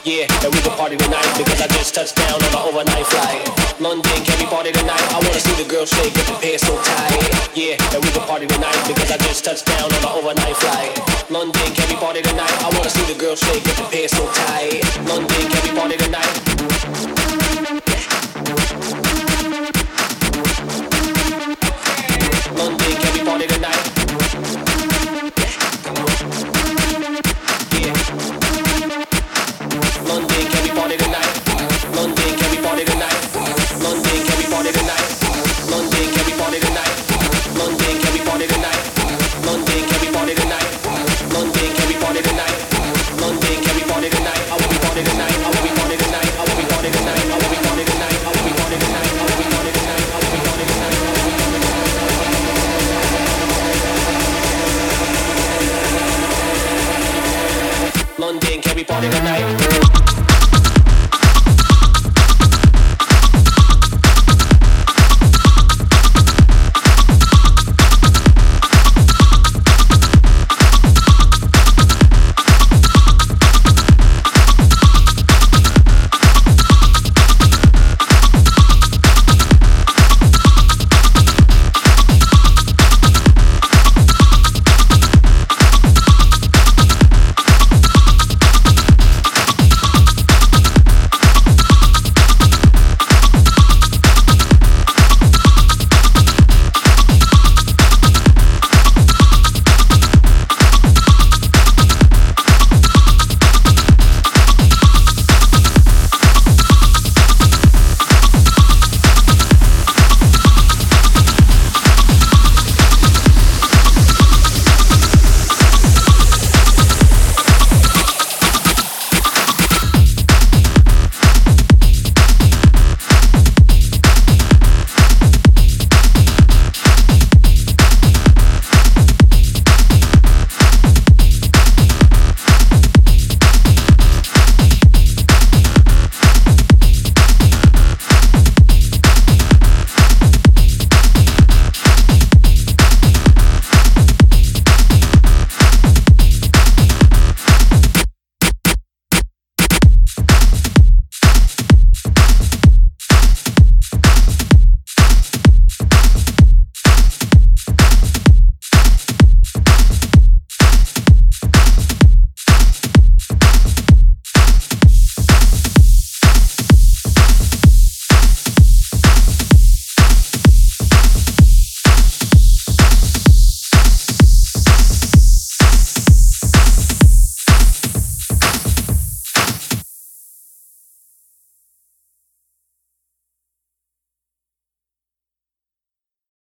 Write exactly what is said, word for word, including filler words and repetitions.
Yeah, and we can party tonight because I just touched down on an overnight flight. London, can we party tonight? I wanna see the girls shake, get the pants so tight. Yeah, and we can party tonight because I just touched down on an overnight flight. London, can we party tonight? I wanna see the girls shake, get the pants so tight. London, can we party tonight? London, can we party tonight? Yeah. London, can we party tonight? London, can we party tonight? London, can we party tonight? London, can we party tonight? London, can we party tonight? London, can we party tonight? London, can we party tonight? London, can we party tonight? I will be party tonight. I will be party tonight. I will be party tonight. I will be party tonight. I will be party tonight. I will be party tonight. I will be party tonight. London, can we party tonight?